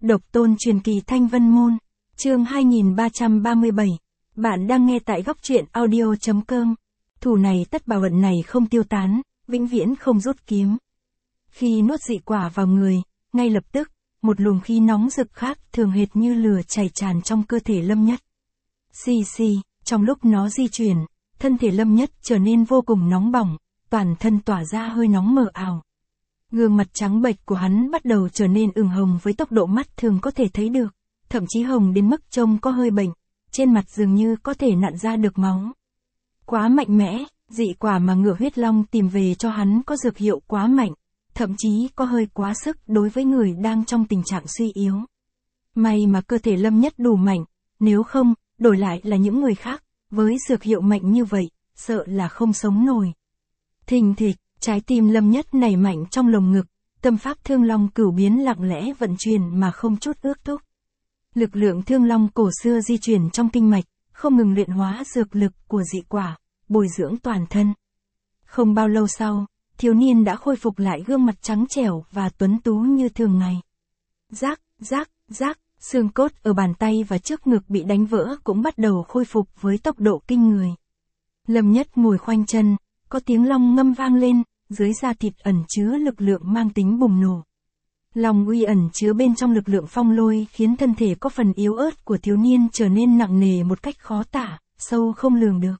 Độc tôn truyền kỳ Thanh Vân Môn, chương 2337. Bạn đang nghe tại góc truyện audio.com. Thù này tất bảo hận này không tiêu tán, vĩnh viễn không rút kiếm. Khi nuốt dị quả vào người, ngay lập tức, một luồng khí nóng rực khác thường hệt như lửa chảy tràn trong cơ thể Lâm Nhất. Xì xì, trong lúc nó di chuyển, thân thể Lâm Nhất trở nên vô cùng nóng bỏng, toàn thân tỏa ra hơi nóng mờ ảo. Gương mặt trắng bệch của hắn bắt đầu trở nên ửng hồng với tốc độ mắt thường có thể thấy được, thậm chí hồng đến mức trông có hơi bệnh, trên mặt dường như có thể nặn ra được máu. Quá mạnh mẽ, dị quả mà Ngựa Huyết Long tìm về cho hắn có dược hiệu quá mạnh, thậm chí có hơi quá sức đối với người đang trong tình trạng suy yếu. May mà cơ thể Lâm Nhất đủ mạnh, nếu không, đổi lại là những người khác, với dược hiệu mạnh như vậy, sợ là không sống nổi. Thình thịch, trái tim Lâm Nhất nảy mạnh trong lồng ngực, tâm pháp Thương Long Cửu Biến lặng lẽ vận chuyển mà không chút ước thúc. Lực lượng Thương Long cổ xưa di chuyển trong kinh mạch, không ngừng luyện hóa dược lực của dị quả, bồi dưỡng toàn thân. Không bao lâu sau, thiếu niên đã khôi phục lại gương mặt trắng trẻo và tuấn tú như thường ngày. Rác, rác, rác, xương cốt ở bàn tay và trước ngực bị đánh vỡ cũng bắt đầu khôi phục với tốc độ kinh người. Lâm Nhất ngồi khoanh chân, có tiếng long ngâm vang lên, dưới da thịt ẩn chứa lực lượng mang tính bùng nổ. Long uy ẩn chứa bên trong lực lượng phong lôi khiến thân thể có phần yếu ớt của thiếu niên trở nên nặng nề một cách khó tả, sâu không lường được.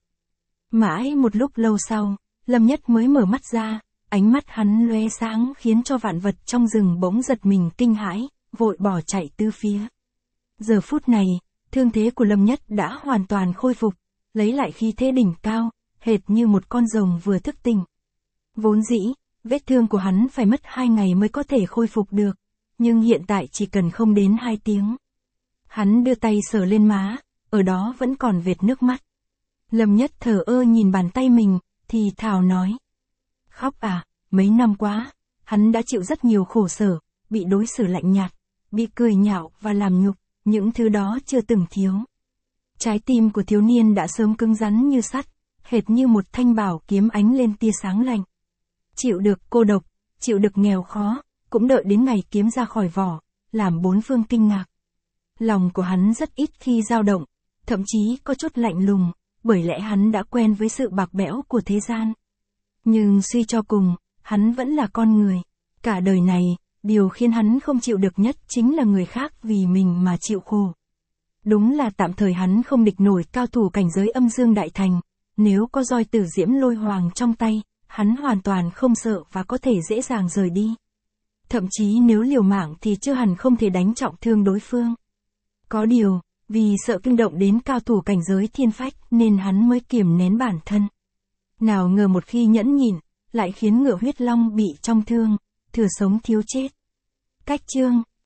Mãi một lúc lâu sau, Lâm Nhất mới mở mắt ra, ánh mắt hắn lóe sáng khiến cho vạn vật trong rừng bỗng giật mình kinh hãi, vội bỏ chạy tứ phía. Giờ phút này, thương thế của Lâm Nhất đã hoàn toàn khôi phục, lấy lại khí thế đỉnh cao, hệt như một con rồng vừa thức tỉnh. Vốn dĩ, vết thương của hắn phải mất 2 ngày mới có thể khôi phục được, nhưng hiện tại chỉ cần không đến 2 tiếng. Hắn đưa tay sờ lên má, ở đó vẫn còn vệt nước mắt. Lâm Nhất thờ ơ nhìn bàn tay mình, thì thào nói. Khóc à, mấy năm quá, hắn đã chịu rất nhiều khổ sở, bị đối xử lạnh nhạt, bị cười nhạo và làm nhục, những thứ đó chưa từng thiếu. Trái tim của thiếu niên đã sớm cứng rắn như sắt, hệt như một thanh bảo kiếm ánh lên tia sáng lạnh. Chịu được cô độc, chịu được nghèo khó, cũng đợi đến ngày kiếm ra khỏi vỏ, làm bốn phương kinh ngạc. Lòng của hắn rất ít khi dao động, thậm chí có chút lạnh lùng, bởi lẽ hắn đã quen với sự bạc bẽo của thế gian. Nhưng suy cho cùng, hắn vẫn là con người. Cả đời này, điều khiến hắn không chịu được nhất chính là người khác vì mình mà chịu khổ. Đúng là tạm thời hắn không địch nổi cao thủ cảnh giới âm dương đại thành, nếu có roi tử diễm lôi hoàng trong tay, hắn hoàn toàn không sợ và có thể dễ dàng rời đi. Thậm chí nếu liều mạng thì chưa hẳn không thể đánh trọng thương đối phương. Có điều, vì sợ kinh động đến cao thủ cảnh giới thiên phách nên hắn mới kiềm nén bản thân. Nào ngờ một khi nhẫn nhịn, lại khiến Ngựa Huyết Long bị trọng thương, thừa sống thiếu chết. Cách chương